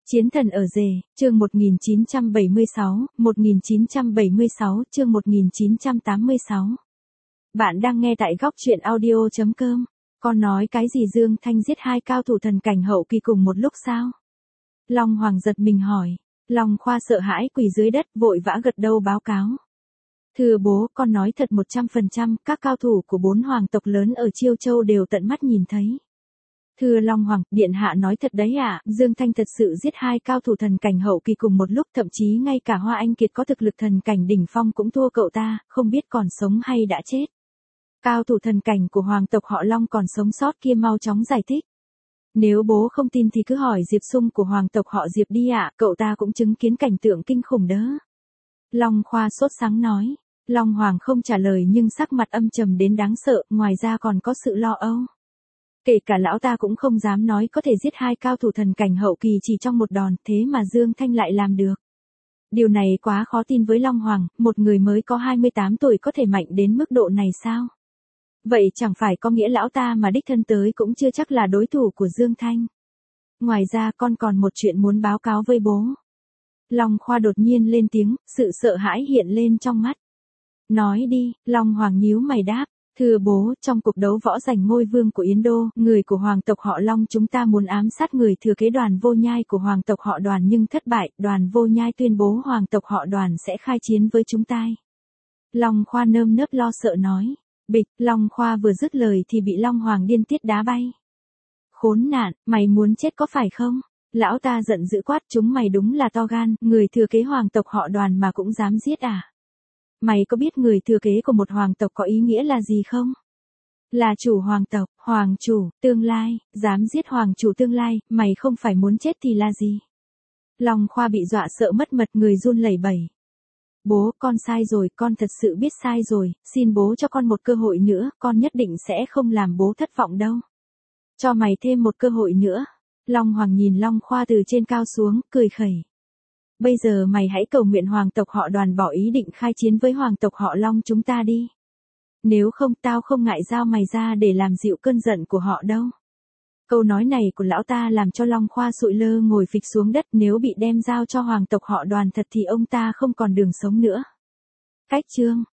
Chiến thần ở rể, chương 1976, chương 1986. Bạn đang nghe tại góc truyện audio.com. Con nói cái gì Dương Thanh giết hai cao thủ thần cảnh hậu kỳ cùng một lúc sao? Long Hoàng giật mình hỏi. Long Khoa sợ hãi quỳ dưới đất vội vã gật đầu báo cáo. Thưa bố, con nói thật 100%, các cao thủ của 4 hoàng tộc lớn ở Chiêu Châu đều tận mắt nhìn thấy. Thưa Long Hoàng, điện hạ nói thật đấy ạ, Dương Thanh thật sự giết hai cao thủ thần cảnh hậu kỳ cùng một lúc, thậm chí ngay cả Hoa Anh Kiệt có thực lực thần cảnh đỉnh phong cũng thua cậu ta, không biết còn sống hay đã chết. Cao thủ thần cảnh của hoàng tộc họ Long còn sống sót kia mau chóng giải thích. Nếu bố không tin thì cứ hỏi Diệp Sung của hoàng tộc họ Diệp đi ạ, cậu ta cũng chứng kiến cảnh tượng kinh khủng đó. Long Khoa sốt sắng nói. Long Hoàng không trả lời nhưng sắc mặt âm trầm đến đáng sợ, ngoài ra còn có sự lo âu. Kể cả lão ta cũng không dám nói có thể giết hai cao thủ thần cảnh hậu kỳ chỉ trong một đòn, thế mà Dương Thanh lại làm được. Điều này quá khó tin với Long Hoàng, một người mới có 28 tuổi có thể mạnh đến mức độ này sao? Vậy chẳng phải có nghĩa lão ta mà đích thân tới cũng chưa chắc là đối thủ của Dương Thanh. Ngoài ra con còn một chuyện muốn báo cáo với bố. Long Khoa đột nhiên lên tiếng, sự sợ hãi hiện lên trong mắt. Nói đi, Long Hoàng nhíu mày đáp. Thưa bố, trong cuộc đấu võ giành ngôi vương của Yến Đô, người của hoàng tộc họ Long chúng ta muốn ám sát người thừa kế Đoàn Vô Nhai của hoàng tộc họ Đoàn nhưng thất bại, Đoàn Vô Nhai tuyên bố hoàng tộc họ Đoàn sẽ khai chiến với chúng ta. Long Khoa nơm nớp lo sợ nói. Bịch, Long Khoa vừa dứt lời thì bị Long Hoàng điên tiết đá bay. Khốn nạn, mày muốn chết có phải không? Lão ta giận dữ quát, chúng mày đúng là to gan, người thừa kế hoàng tộc họ Đoàn mà cũng dám giết à? Mày có biết người thừa kế của một hoàng tộc có ý nghĩa là gì không? Là chủ hoàng tộc, hoàng chủ, tương lai, dám giết hoàng chủ tương lai, mày không phải muốn chết thì là gì? Long Khoa bị dọa sợ mất mật, người run lẩy bẩy. Bố, con sai rồi, con thật sự biết sai rồi, xin bố cho con một cơ hội nữa, con nhất định sẽ không làm bố thất vọng đâu. Cho mày thêm một cơ hội nữa. Long Hoàng nhìn Long Khoa từ trên cao xuống, cười khẩy. Bây giờ mày hãy cầu nguyện hoàng tộc họ Đoàn bỏ ý định khai chiến với hoàng tộc họ Long chúng ta đi. Nếu không tao không ngại giao mày ra để làm dịu cơn giận của họ đâu. Câu nói này của lão ta làm cho Long Khoa sụi lơ ngồi phịch xuống đất, nếu bị đem giao cho hoàng tộc họ Đoàn thật thì ông ta không còn đường sống nữa. Cách chương